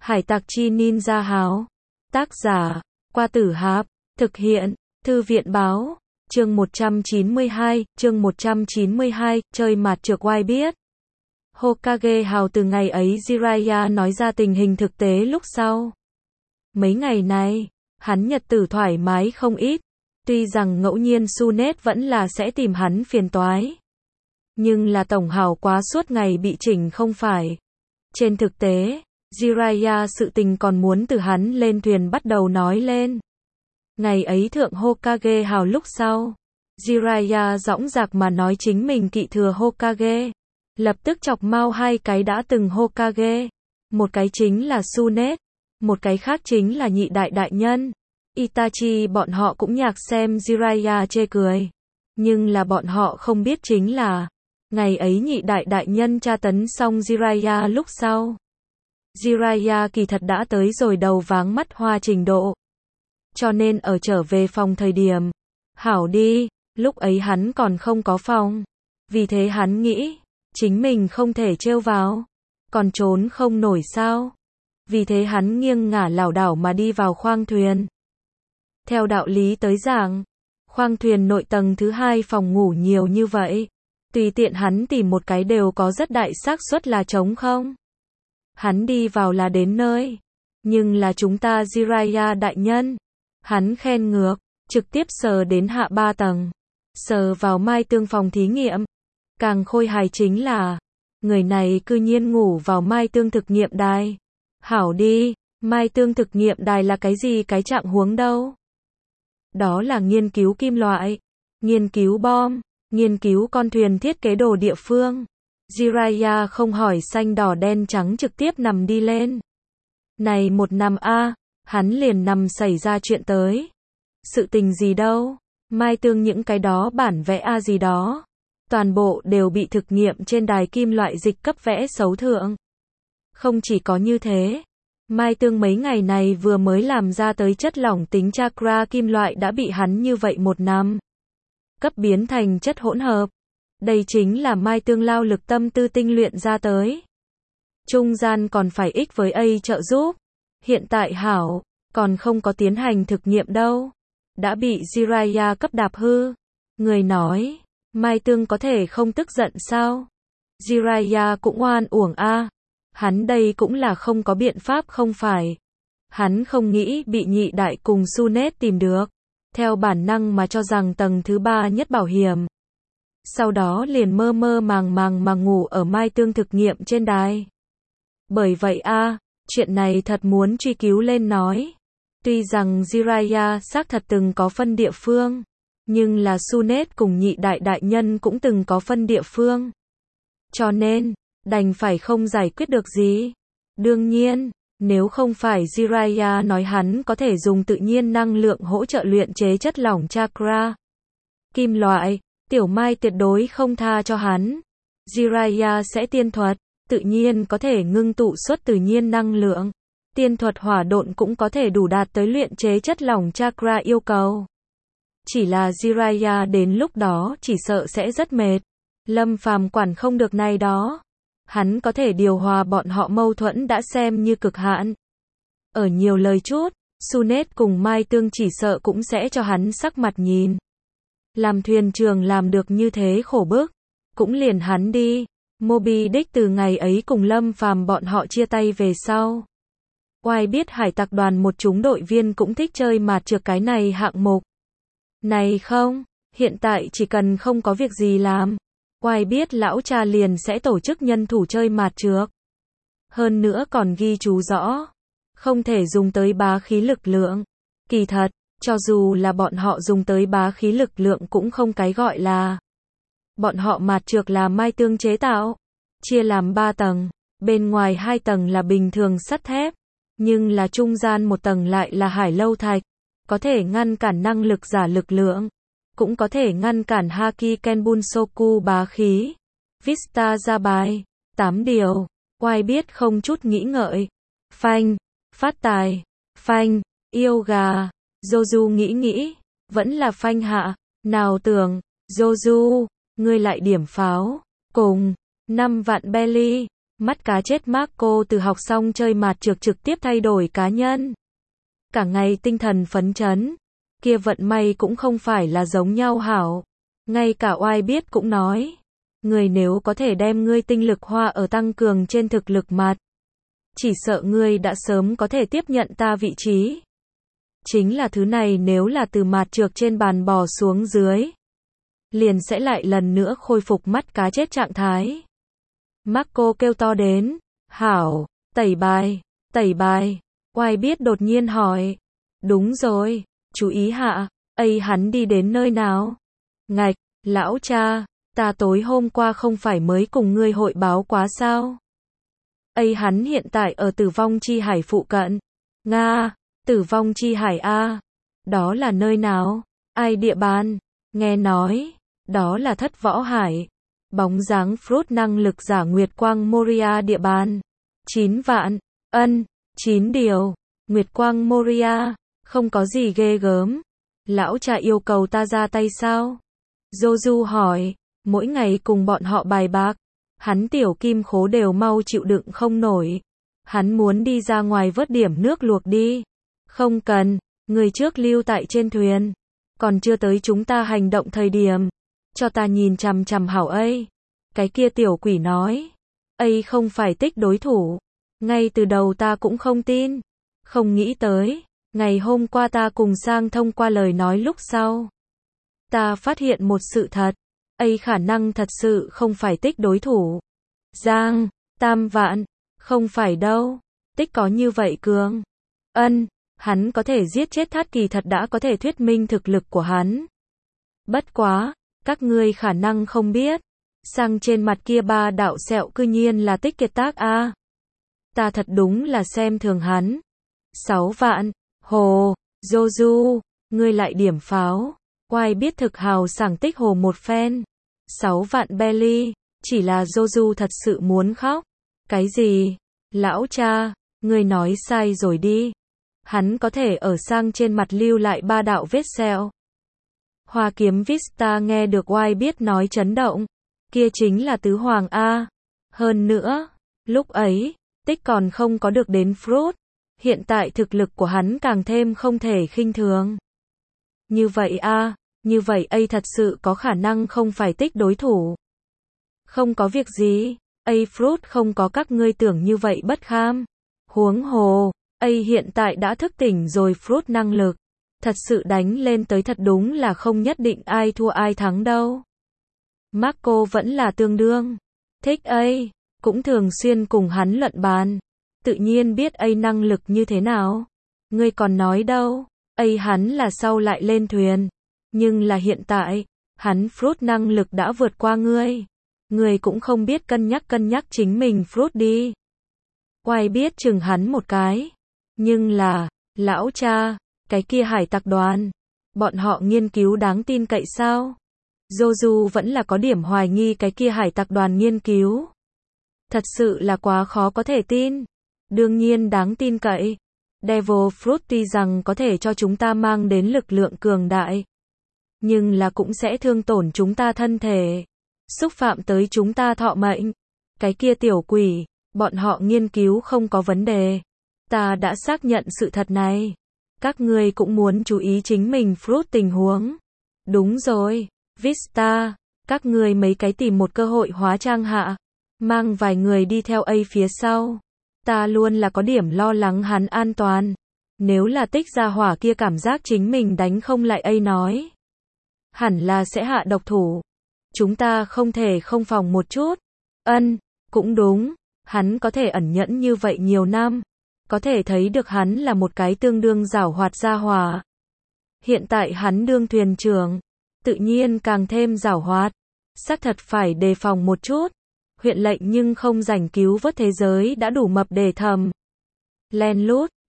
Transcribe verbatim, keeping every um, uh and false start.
Hải tặc chi ninja háo. Tác giả, Qua Tử Hạp. Thực hiện, Thư viện báo. Chương một trăm chín mươi hai, chương một trăm chín mươi hai, chơi mặt trược oai biết. Hokage hào từ ngày ấy Jiraiya nói ra tình hình thực tế lúc sau. Mấy ngày này, hắn nhật tử thoải mái không ít. Tuy rằng ngẫu nhiên Tsunade vẫn là sẽ tìm hắn phiền toái. Nhưng là tổng hào quá suốt ngày bị chỉnh không phải. Trên thực tế, Jiraiya sự tình còn muốn từ hắn lên thuyền bắt đầu nói lên. Ngày ấy thượng Hokage hào lúc sau, Jiraiya dõng dạc mà nói chính mình kỵ thừa Hokage. Lập tức chọc mau hai cái đã từng Hokage. Một cái chính là Tsunade, một cái khác chính là nhị đại đại nhân. Itachi bọn họ cũng nhạc xem Jiraiya chê cười. Nhưng là bọn họ không biết chính là, ngày ấy nhị đại đại nhân tra tấn xong Jiraiya lúc sau. Jiraiya kỳ thật đã tới rồi đầu váng mắt hoa trình độ. Cho nên ở trở về phòng thời điểm, hảo đi, lúc ấy hắn còn không có phòng. Vì thế hắn nghĩ, chính mình không thể trêu vào, còn trốn không nổi sao. Vì thế hắn nghiêng ngả lảo đảo mà đi vào khoang thuyền. Theo đạo lý tới giảng, khoang thuyền nội tầng thứ hai phòng ngủ nhiều như vậy, tùy tiện hắn tìm một cái đều có rất đại xác suất là trống không. Hắn đi vào là đến nơi. Nhưng là chúng ta Jiraiya đại nhân, hắn khen ngược, trực tiếp sờ đến hạ ba tầng, sờ vào Mai Tương phòng thí nghiệm. Càng khôi hài chính là, người này cư nhiên ngủ vào Mai Tương thực nghiệm đài. Hảo đi, Mai Tương thực nghiệm đài là cái gì cái trạng huống đâu? Đó là nghiên cứu kim loại, nghiên cứu bom, nghiên cứu con thuyền thiết kế đồ địa phương. Jiraiya không hỏi xanh đỏ đen trắng trực tiếp nằm đi lên. Này một năm a, hắn liền nằm xảy ra chuyện tới. Sự tình gì đâu, Mai Tương những cái đó bản vẽ a gì đó, toàn bộ đều bị thực nghiệm trên đài kim loại dịch cấp vẽ xấu thượng. Không chỉ có như thế, Mai Tương mấy ngày này vừa mới làm ra tới chất lỏng tính chakra kim loại đã bị hắn như vậy một năm cấp biến thành chất hỗn hợp. Đây chính là Mai Tương lao lực tâm tư tinh luyện ra tới. Trung gian còn phải ích với A trợ giúp. Hiện tại hảo, còn không có tiến hành thực nghiệm đâu. Đã bị Jiraiya cấp đạp hư. Người nói, Mai Tương có thể không tức giận sao? Jiraiya cũng oan uổng a. Hắn đây cũng là không có biện pháp không phải. Hắn không nghĩ bị nhị đại cùng Tsunade tìm được. Theo bản năng mà cho rằng tầng thứ ba nhất bảo hiểm. Sau đó liền mơ mơ màng màng mà ngủ ở Mai Tương thực nghiệm trên đài. Bởi vậy a, chuyện này thật muốn truy cứu lên nói. Tuy rằng Jiraiya xác thật từng có phân địa phương, nhưng là Tsunade cùng nhị đại đại nhân cũng từng có phân địa phương. Cho nên, đành phải không giải quyết được gì. Đương nhiên, nếu không phải Jiraiya nói hắn có thể dùng tự nhiên năng lượng hỗ trợ luyện chế chất lỏng chakra kim loại, Tiểu Mai tuyệt đối không tha cho hắn. Jiraiya sẽ tiên thuật, tự nhiên có thể ngưng tụ xuất tự nhiên năng lượng. Tiên thuật hỏa độn cũng có thể đủ đạt tới luyện chế chất lỏng chakra yêu cầu. Chỉ là Jiraiya đến lúc đó chỉ sợ sẽ rất mệt. Lâm Phàm quản không được này đó. Hắn có thể điều hòa bọn họ mâu thuẫn đã xem như cực hạn. Ở nhiều lời chút, Tsunade cùng Mai Tương chỉ sợ cũng sẽ cho hắn sắc mặt nhìn. Làm thuyền trưởng làm được như thế khổ bức, cũng liền hắn đi. Moby Dick từ ngày ấy cùng Lâm Phàm bọn họ chia tay về sau. Oai biết hải tặc đoàn một chúng đội viên cũng thích chơi mạt trược cái này hạng mục. Này không, hiện tại chỉ cần không có việc gì làm, Oai biết lão cha liền sẽ tổ chức nhân thủ chơi mạt trược. Hơn nữa còn ghi chú rõ, không thể dùng tới bá khí lực lượng. Kỳ thật, cho dù là bọn họ dùng tới bá khí lực lượng cũng không cái gọi là. Bọn họ mạt trược là Mai Tương chế tạo, chia làm ba tầng, bên ngoài hai tầng là bình thường sắt thép, nhưng là trung gian một tầng lại là hải lâu thạch, có thể ngăn cản năng lực giả lực lượng, cũng có thể ngăn cản Haki Kenbunsoku bá khí. Vista ra bài, tám điều, Oai biết không chút nghĩ ngợi. Phanh, phát tài, phanh, yêu gà. Joju nghĩ nghĩ, vẫn là phanh hạ, nào tưởng, Joju, ngươi lại điểm pháo, cùng, năm vạn belly, Mắt cá chết Marco từ học xong chơi mạt trược trực tiếp thay đổi cá nhân. Cả ngày tinh thần phấn chấn. Kia vận may cũng không phải là giống nhau hảo. Ngay cả oai biết cũng nói. Người nếu có thể đem ngươi tinh lực hoa ở tăng cường trên thực lực mạt. Chỉ sợ ngươi đã sớm có thể tiếp nhận ta vị trí. Chính là thứ này nếu là từ mạt trược trên bàn bò xuống dưới. Liền sẽ lại lần nữa khôi phục mắt cá chết trạng thái. Marco kêu to đến. Hảo, tẩy bài, tẩy bài. Oai biết đột nhiên hỏi. Đúng rồi, chú ý hạ, ây hắn đi đến nơi nào? Ngạch, lão cha, ta tối hôm qua không phải mới cùng ngươi hội báo quá sao? Ây hắn hiện tại ở tử vong chi hải phụ cận. Nga, tử vong chi hải A. Đó là nơi nào? Ai địa bàn? Nghe nói, đó là thất võ hải. Bóng dáng fruit năng lực giả Nguyệt Quang Moria địa bàn. chín vạn, ân, chín điều. Nguyệt Quang Moria, không có gì ghê gớm. Lão cha yêu cầu ta ra tay sao? Joju hỏi, mỗi ngày cùng bọn họ bài bạc. Hắn tiểu kim khố đều mau chịu đựng không nổi. Hắn muốn đi ra ngoài vớt điểm nước luộc đi. Không cần, người trước lưu tại trên thuyền. Còn chưa tới chúng ta hành động thời điểm. Cho ta nhìn chằm chằm hảo ấy. Cái kia tiểu quỷ nói. Ấy không phải tích đối thủ. Ngay từ đầu ta cũng không tin. Không nghĩ tới. Ngày hôm qua ta cùng sang thông qua lời nói lúc sau. Ta phát hiện một sự thật. Ấy khả năng thật sự không phải tích đối thủ. Giang, tam vạn. Không phải đâu. Tích có như vậy cường. Ân, hắn có thể giết chết thát kỳ thật đã có thể thuyết minh thực lực của hắn. Bất quá, các ngươi khả năng không biết. Sang trên mặt kia ba đạo sẹo cư nhiên là tích kiệt tác a. Ta thật đúng là xem thường hắn. Sáu vạn, hồ, Joju, ngươi lại điểm pháo. Oai biết thực hào sảng tích hồ một phen. Sáu vạn belly, chỉ là Joju thật sự muốn khóc. Cái gì? Lão cha, ngươi nói sai rồi đi. Hắn có thể ở sang trên mặt lưu lại ba đạo vết sẹo. Hoa kiếm Vista nghe được oai biết nói chấn động. Kia chính là tứ hoàng A. Hơn nữa, lúc ấy, tích còn không có được đến fruit. Hiện tại thực lực của hắn càng thêm không thể khinh thường. Như vậy A, như vậy A thật sự có khả năng không phải tích đối thủ. Không có việc gì, A fruit không có các ngươi tưởng như vậy bất kham. Huống hồ, A hiện tại đã thức tỉnh rồi fruit năng lực. Thật sự đánh lên tới thật đúng là không nhất định ai thua ai thắng đâu. Marco vẫn là tương đương. Thích A, cũng thường xuyên cùng hắn luận bàn. Tự nhiên biết A năng lực như thế nào. Ngươi còn nói đâu, A hắn là sau lại lên thuyền. Nhưng là hiện tại, hắn fruit năng lực đã vượt qua ngươi. Ngươi cũng không biết cân nhắc cân nhắc chính mình fruit đi. Oai biết chừng hắn một cái. Nhưng là, lão cha, cái kia hải tặc đoàn. Bọn họ nghiên cứu đáng tin cậy sao? Joju vẫn là có điểm hoài nghi cái kia hải tặc đoàn nghiên cứu. Thật sự là quá khó có thể tin. Đương nhiên đáng tin cậy. Devil Fruit tuy rằng có thể cho chúng ta mang đến lực lượng cường đại. Nhưng là cũng sẽ thương tổn chúng ta thân thể. Xúc phạm tới chúng ta thọ mệnh. Cái kia tiểu quỷ, bọn họ nghiên cứu không có vấn đề. Ta đã xác nhận sự thật này. Các ngươi cũng muốn chú ý chính mình Fruit tình huống. Đúng rồi, Vista, các ngươi mấy cái tìm một cơ hội hóa trang hạ. Mang vài người đi theo A phía sau. Ta luôn là có điểm lo lắng hắn an toàn. Nếu là tích ra hỏa kia cảm giác chính mình đánh không lại A nói. Hẳn là sẽ hạ độc thủ. Chúng ta không thể không phòng một chút. Ân, cũng đúng. Hắn có thể ẩn nhẫn như vậy nhiều năm. Có thể thấy được hắn là một cái tương đương giảo hoạt gia hỏa. Hiện tại hắn đương thuyền trưởng. Tự nhiên càng thêm giảo hoạt. Xác thật phải đề phòng một chút. Huyện lệnh nhưng không rảnh cứu vớt thế giới đã đủ mập để thầm. Len lút,